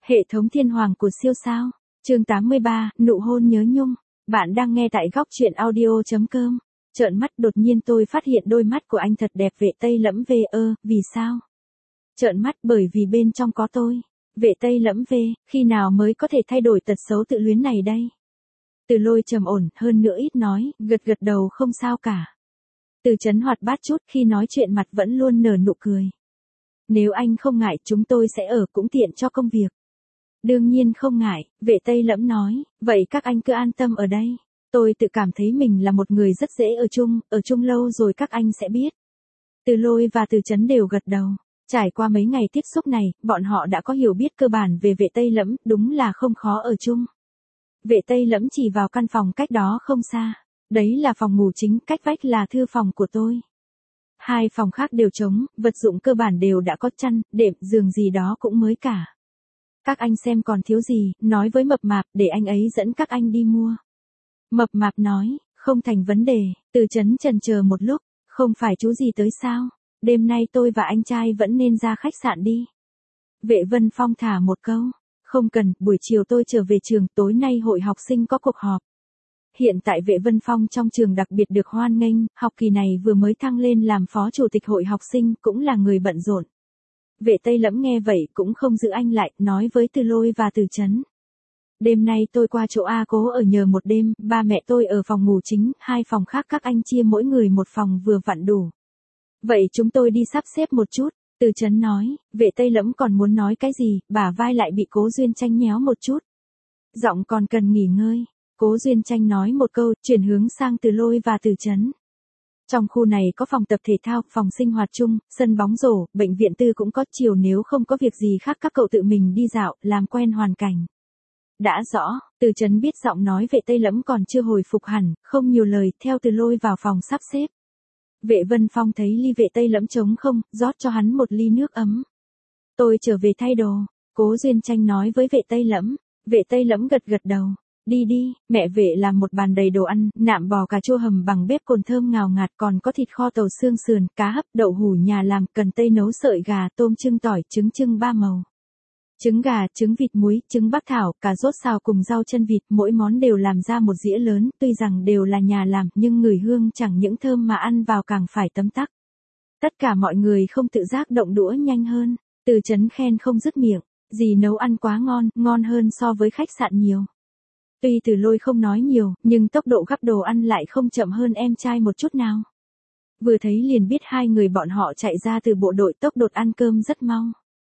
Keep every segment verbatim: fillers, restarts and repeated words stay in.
Hệ thống thiên hoàng của siêu sao. Chương tám mươi ba, nụ hôn nhớ nhung. Bạn đang nghe tại góc truyện audio chấm com. Trợn mắt đột nhiên tôi phát hiện đôi mắt của anh thật đẹp. Vệ Tây Lẫm về ơ, vì sao? Trợn mắt bởi vì bên trong có tôi. Vệ Tây Lẫm về, khi nào mới có thể thay đổi tật xấu tự luyến này đây? Từ Lôi trầm ổn, hơn nữa ít nói, gật gật đầu không sao cả. Từ Chấn hoạt bát chút, khi nói chuyện mặt vẫn luôn nở nụ cười. Nếu anh không ngại chúng tôi sẽ ở, cũng tiện cho công việc. Đương nhiên không ngại, Vệ Tây Lẫm nói, vậy các anh cứ an tâm ở đây. Tôi tự cảm thấy mình là một người rất dễ ở chung, ở chung lâu rồi các anh sẽ biết. Từ Lôi và Từ Chấn đều gật đầu. Trải qua mấy ngày tiếp xúc này, bọn họ đã có hiểu biết cơ bản về Vệ Tây Lẫm, đúng là không khó ở chung. Vệ Tây Lẫm chỉ vào căn phòng cách đó không xa. Đấy là phòng ngủ chính, cách vách là thư phòng của tôi. Hai phòng khác đều trống, vật dụng cơ bản đều đã có chăn, đệm, giường gì đó cũng mới cả. Các anh xem còn thiếu gì, nói với Mập Mạp để anh ấy dẫn các anh đi mua. Mập Mạp nói, không thành vấn đề. Từ Chấn chần chờ một lúc, không phải chú gì tới sao? Đêm nay tôi và anh trai vẫn nên ra khách sạn đi. Vệ Vân Phong thả một câu, không cần, buổi chiều tôi trở về trường, tối nay hội học sinh có cuộc họp. Hiện tại Vệ Vân Phong trong trường đặc biệt được hoan nghênh, học kỳ này vừa mới thăng lên làm phó chủ tịch hội học sinh, cũng là người bận rộn. Vệ Tây Lẫm nghe vậy cũng không giữ anh lại, nói với Từ Lôi và Từ Chấn. Đêm nay tôi qua chỗ A Cố ở nhờ một đêm, ba mẹ tôi ở phòng ngủ chính, hai phòng khác các anh chia mỗi người một phòng vừa vặn đủ. Vậy chúng tôi đi sắp xếp một chút, Từ Chấn nói. Vệ Tây Lẫm còn muốn nói cái gì, bả vai lại bị Cố Duyên Tranh nhéo một chút. Giọng còn cần nghỉ ngơi. Cố Duyên Tranh nói một câu, chuyển hướng sang Từ Lôi và Từ Chấn. Trong khu này có phòng tập thể thao, phòng sinh hoạt chung, sân bóng rổ, bệnh viện tư cũng có, chiều nếu không có việc gì khác các cậu tự mình đi dạo, làm quen hoàn cảnh. Đã rõ, Từ Chấn biết giọng nói Vệ Tây Lẫm còn chưa hồi phục hẳn, không nhiều lời, theo Từ Lôi vào phòng sắp xếp. Vệ Vân Phong thấy ly Vệ Tây Lẫm trống không, rót cho hắn một ly nước ấm. Tôi trở về thay đồ, Cố Duyên Tranh nói với Vệ Tây Lẫm. Vệ Tây Lẫm gật gật đầu. Đi đi, mẹ Vệ làm một bàn đầy đồ ăn, nạm bò cà chua hầm bằng bếp cồn thơm ngào ngạt, còn có thịt kho tàu xương sườn, cá hấp, đậu hủ nhà làm, cần tây nấu sợi gà, tôm trưng tỏi, trứng trưng ba màu. Trứng gà, trứng vịt muối, trứng bắc thảo, cà rốt xào cùng rau chân vịt, mỗi món đều làm ra một dĩa lớn, tuy rằng đều là nhà làm, nhưng ngửi hương chẳng những thơm mà ăn vào càng phải tấm tắc. Tất cả mọi người không tự giác động đũa nhanh hơn, Từ Chấn khen không dứt miệng, dì nấu ăn quá ngon, ngon hơn so với khách sạn nhiều. Tuy Từ Lôi không nói nhiều, nhưng tốc độ gắp đồ ăn lại không chậm hơn em trai một chút nào. Vừa thấy liền biết hai người bọn họ chạy ra từ bộ đội, tốc độ ăn cơm rất mau.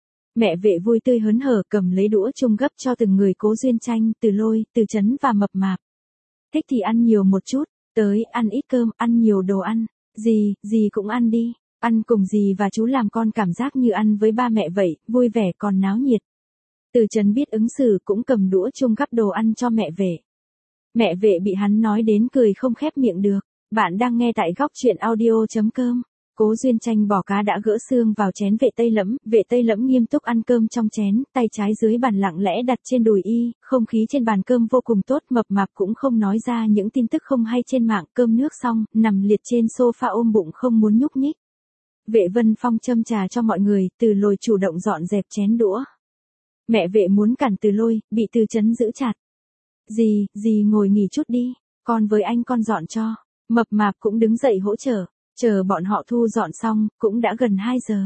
Mẹ Vệ vui tươi hớn hở cầm lấy đũa chung gấp cho từng người. Cố Duyên Tranh, Từ Lôi, Từ Chấn và Mập Mạp. Thích thì ăn nhiều một chút, tới, ăn ít cơm, ăn nhiều đồ ăn, gì, gì cũng ăn đi, ăn cùng dì và chú làm con cảm giác như ăn với ba mẹ vậy, vui vẻ còn náo nhiệt. Từ Chấn biết ứng xử cũng cầm đũa chung gắp đồ ăn cho mẹ Vệ. Mẹ Vệ bị hắn nói đến cười không khép miệng được. Bạn đang nghe tại góc truyện audio chấm com. Cố Duyên Tranh bỏ cá đã gỡ xương vào chén Vệ Tây Lẫm, Vệ Tây Lẫm nghiêm túc ăn cơm trong chén, tay trái dưới bàn lặng lẽ đặt trên đùi y, không khí trên bàn cơm vô cùng tốt. Mập Mạp cũng không nói ra những tin tức không hay trên mạng. Cơm nước xong, nằm liệt trên sofa ôm bụng không muốn nhúc nhích. Vệ Vân Phong châm trà cho mọi người, Từ Lôi chủ động dọn dẹp chén đũa. Mẹ Vệ muốn cản Từ Lôi, bị Từ Chấn giữ chặt. Dì, dì ngồi nghỉ chút đi, con với anh con dọn cho. Mập Mạp cũng đứng dậy hỗ trợ, chờ bọn họ thu dọn xong, cũng đã gần hai giờ.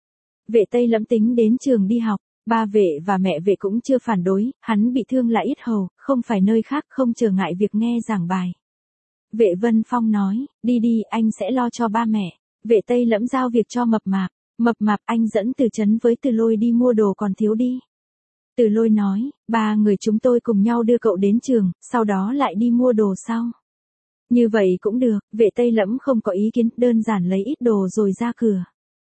Vệ Tây Lẫm tính đến trường đi học, ba Vệ và mẹ Vệ cũng chưa phản đối, hắn bị thương là yết hầu, không phải nơi khác, không trở ngại việc nghe giảng bài. Vệ Vân Phong nói, đi đi, anh sẽ lo cho ba mẹ. Vệ Tây Lẫm giao việc cho Mập Mạp. Mập Mạp, anh dẫn Từ Chấn với Từ Lôi đi mua đồ còn thiếu đi. Từ Lôi nói, ba người chúng tôi cùng nhau đưa cậu đến trường, sau đó lại đi mua đồ sau. Như vậy cũng được, Vệ Tây Lẫm không có ý kiến, đơn giản lấy ít đồ rồi ra cửa.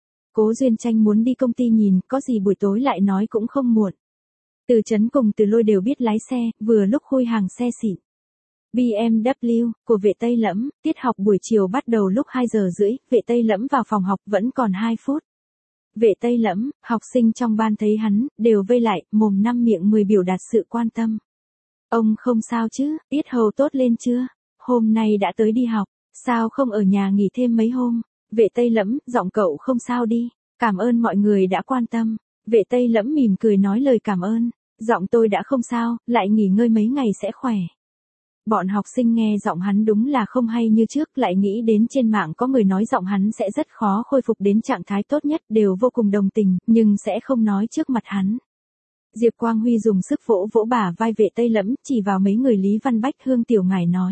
Cố Duyên Tranh muốn đi công ty nhìn, có gì buổi tối lại nói cũng không muộn. Từ Chấn cùng Từ Lôi đều biết lái xe, vừa lúc khui hàng xe xịn. bê em vê của Vệ Tây Lẫm, tiết học buổi chiều bắt đầu lúc hai giờ rưỡi, Vệ Tây Lẫm vào phòng học vẫn còn hai phút. Vệ Tây Lẫm, học sinh trong ban thấy hắn, đều vây lại, mồm năm miệng mười biểu đạt sự quan tâm. Ông không sao chứ, yết hầu tốt lên chưa? Hôm nay đã tới đi học, sao không ở nhà nghỉ thêm mấy hôm? Vệ Tây Lẫm, giọng cậu không sao đi, cảm ơn mọi người đã quan tâm. Vệ Tây Lẫm mỉm cười nói lời cảm ơn. Giọng tôi đã không sao, lại nghỉ ngơi mấy ngày sẽ khỏe. Bọn học sinh nghe giọng hắn đúng là không hay như trước, lại nghĩ đến trên mạng có người nói giọng hắn sẽ rất khó khôi phục đến trạng thái tốt nhất, đều vô cùng đồng tình, nhưng sẽ không nói trước mặt hắn. Diệp Quang Huy dùng sức vỗ vỗ bả vai Vệ Tây Lẫm, chỉ vào mấy người Lý Văn Bách, Hương Tiểu Ngải nói.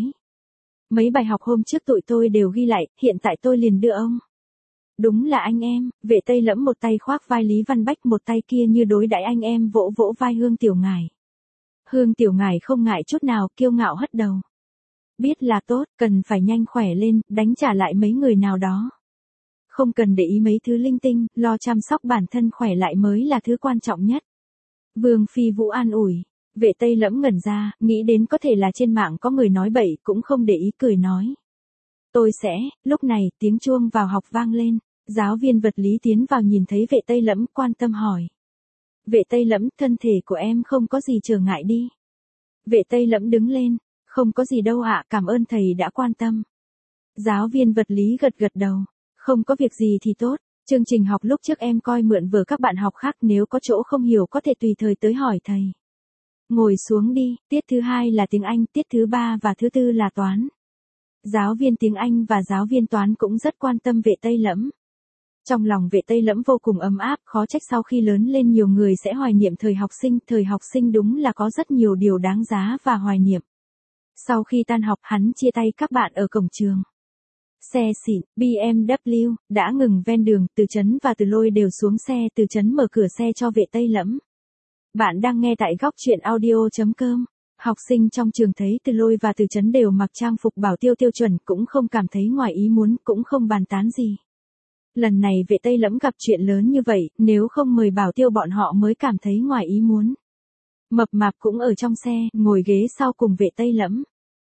Mấy bài học hôm trước tụi tôi đều ghi lại, hiện tại tôi liền đưa ông. Đúng là anh em, Vệ Tây Lẫm một tay khoác vai Lý Văn Bách, một tay kia như đối đãi anh em vỗ vỗ vai Hương Tiểu Ngải. Hương Tiểu Ngải không ngại chút nào, kiêu ngạo hất đầu. Biết là tốt, cần phải nhanh khỏe lên, đánh trả lại mấy người nào đó. Không cần để ý mấy thứ linh tinh, lo chăm sóc bản thân khỏe lại mới là thứ quan trọng nhất. Vương Phi Vũ an ủi. Vệ Tây Lẫm ngẩn ra, nghĩ đến có thể là trên mạng có người nói bậy, cũng không để ý, cười nói. Tôi sẽ, lúc này, tiếng chuông vào học vang lên. Giáo viên vật lý tiến vào nhìn thấy Vệ Tây Lẫm, quan tâm hỏi. Vệ Tây Lẫm, thân thể của em không có gì trở ngại đi. Vệ Tây Lẫm đứng lên. Không có gì đâu ạ, cảm ơn thầy đã quan tâm. Giáo viên vật lý gật gật đầu. Không có việc gì thì tốt. Chương trình học lúc trước em coi mượn vở các bạn học khác, nếu có chỗ không hiểu có thể tùy thời tới hỏi thầy. Ngồi xuống đi, tiết thứ hai là tiếng Anh, tiết thứ ba và thứ tư là toán. Giáo viên tiếng Anh và giáo viên toán cũng rất quan tâm Vệ Tây Lẫm. Trong lòng Vệ Tây Lẫm vô cùng ấm áp, khó trách sau khi lớn lên nhiều người sẽ hoài niệm thời học sinh, thời học sinh đúng là có rất nhiều điều đáng giá và hoài niệm. Sau khi tan học hắn chia tay các bạn ở cổng trường. Xe xịn, bê em vê đã ngừng ven đường, Từ Chấn và Từ Lôi đều xuống xe, Từ Chấn mở cửa xe cho Vệ Tây Lẫm. Bạn đang nghe tại góc truyện audio chấm com. Học sinh trong trường thấy Từ Lôi và Từ Chấn đều mặc trang phục bảo tiêu tiêu chuẩn, cũng không cảm thấy ngoài ý muốn, cũng không bàn tán gì. Lần này Vệ Tây Lẫm gặp chuyện lớn như vậy, nếu không mời bảo tiêu bọn họ mới cảm thấy ngoài ý muốn. Mập Mạp cũng ở trong xe, ngồi ghế sau cùng Vệ Tây Lẫm.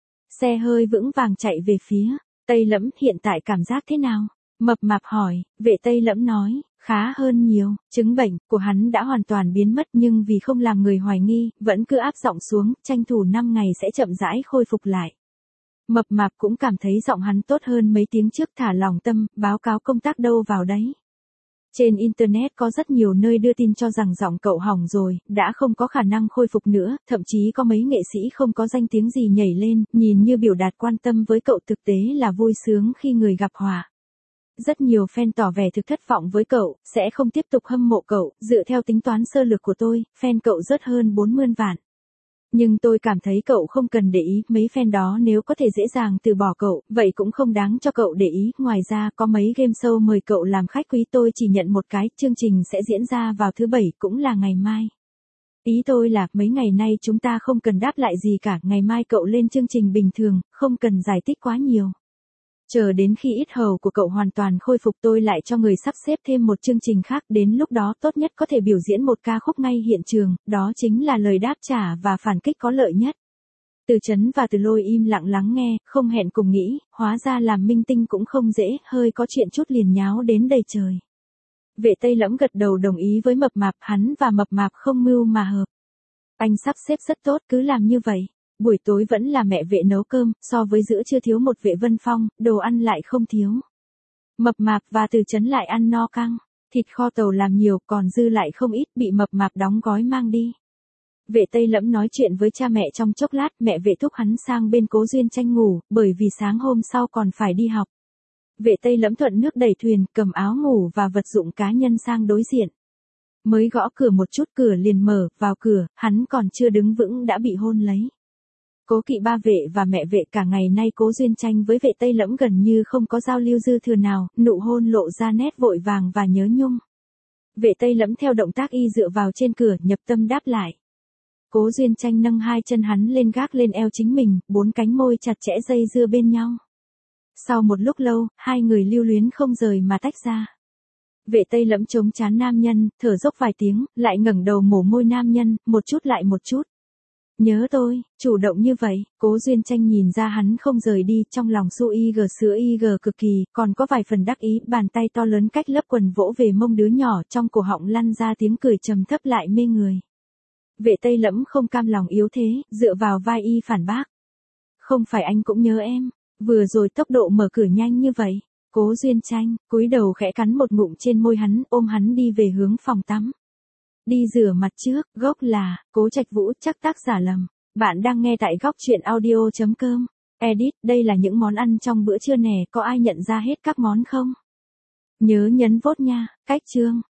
Xe hơi vững vàng chạy về phía Tây Lẫm, hiện tại cảm giác thế nào? Mập Mạp hỏi. Vệ Tây Lẫm nói, khá hơn nhiều, chứng bệnh của hắn đã hoàn toàn biến mất, nhưng vì không làm người hoài nghi, vẫn cứ áp giọng xuống, tranh thủ năm ngày sẽ chậm rãi khôi phục lại. Mập Mạp cũng cảm thấy giọng hắn tốt hơn mấy tiếng trước, thả lòng tâm, báo cáo công tác đâu vào đấy. Trên Internet có rất nhiều nơi đưa tin cho rằng giọng cậu hỏng rồi, đã không có khả năng khôi phục nữa, thậm chí có mấy nghệ sĩ không có danh tiếng gì nhảy lên, nhìn như biểu đạt quan tâm với cậu, thực tế là vui sướng khi người gặp họa. Rất nhiều fan tỏ vẻ thực thất vọng với cậu, sẽ không tiếp tục hâm mộ cậu, dựa theo tính toán sơ lược của tôi, fan cậu rớt hơn bốn mươi vạn. Nhưng tôi cảm thấy cậu không cần để ý, mấy fan đó nếu có thể dễ dàng từ bỏ cậu, vậy cũng không đáng cho cậu để ý. Ngoài ra có mấy game show mời cậu làm khách quý, tôi chỉ nhận một cái, chương trình sẽ diễn ra vào thứ bảy, cũng là ngày mai. Ý tôi là, mấy ngày nay chúng ta không cần đáp lại gì cả, ngày mai cậu lên chương trình bình thường, không cần giải thích quá nhiều. Chờ đến khi ít hầu của cậu hoàn toàn khôi phục tôi lại cho người sắp xếp thêm một chương trình khác, đến lúc đó tốt nhất có thể biểu diễn một ca khúc ngay hiện trường, đó chính là lời đáp trả và phản kích có lợi nhất. Từ Chấn và Từ Lôi im lặng lắng nghe, không hẹn cùng nghĩ, hóa ra làm minh tinh cũng không dễ, hơi có chuyện chút liền nháo đến đầy trời. Vệ Tây Lẫm gật đầu đồng ý với Mập Mạp, hắn và Mập Mạp không mưu mà hợp. Anh sắp xếp rất tốt, cứ làm như vậy. Buổi tối vẫn là mẹ Vệ nấu cơm, so với giữa trưa thiếu một Vệ Vân Phong, đồ ăn lại không thiếu. Mập Mạp và Từ Chấn lại ăn no căng, thịt kho tàu làm nhiều, còn dư lại không ít, bị Mập Mạp đóng gói mang đi. Vệ Tây Lẫm nói chuyện với cha mẹ trong chốc lát, mẹ Vệ thúc hắn sang bên Cố Duyên Tranh ngủ, bởi vì sáng hôm sau còn phải đi học. Vệ Tây Lẫm thuận nước đẩy thuyền, cầm áo ngủ và vật dụng cá nhân sang đối diện. Mới gõ cửa một chút, cửa liền mở, vào cửa, hắn còn chưa đứng vững đã bị hôn lấy. Cố Kỵ ba Vệ và mẹ Vệ cả ngày nay Cố Duyên Tranh với Vệ Tây Lẫm gần như không có giao lưu dư thừa nào, nụ hôn lộ ra nét vội vàng và nhớ nhung. Vệ Tây Lẫm theo động tác y dựa vào trên cửa, nhập tâm đáp lại. Cố Duyên Tranh nâng hai chân hắn lên gác lên eo chính mình, bốn cánh môi chặt chẽ dây dưa bên nhau. Sau một lúc lâu, hai người lưu luyến không rời mà tách ra. Vệ Tây Lẫm chống trán nam nhân, thở dốc vài tiếng, lại ngẩng đầu mổ môi nam nhân, một chút lại một chút. Nhớ tôi, chủ động như vậy, Cố Duyên Tranh nhìn ra hắn không rời đi, trong lòng su y gờ sữa y gờ cực kỳ, còn có vài phần đắc ý, bàn tay to lớn cách lớp quần vỗ về mông đứa nhỏ, trong cổ họng lăn ra tiếng cười trầm thấp lại mê người. Vệ Tây Lẫm không cam lòng yếu thế, dựa vào vai y phản bác. Không phải anh cũng nhớ em, vừa rồi tốc độ mở cửa nhanh như vậy. Cố Duyên Tranh, cúi đầu khẽ cắn một ngụm trên môi hắn, ôm hắn đi về hướng phòng tắm. Đi rửa mặt trước, gốc là, Cố Trạch Vũ, chắc tác giả lầm. Bạn đang nghe tại góc truyện audio.com. Edit, đây là những món ăn trong bữa trưa nè, có ai nhận ra hết các món không? Nhớ nhấn vote nha, cách chương.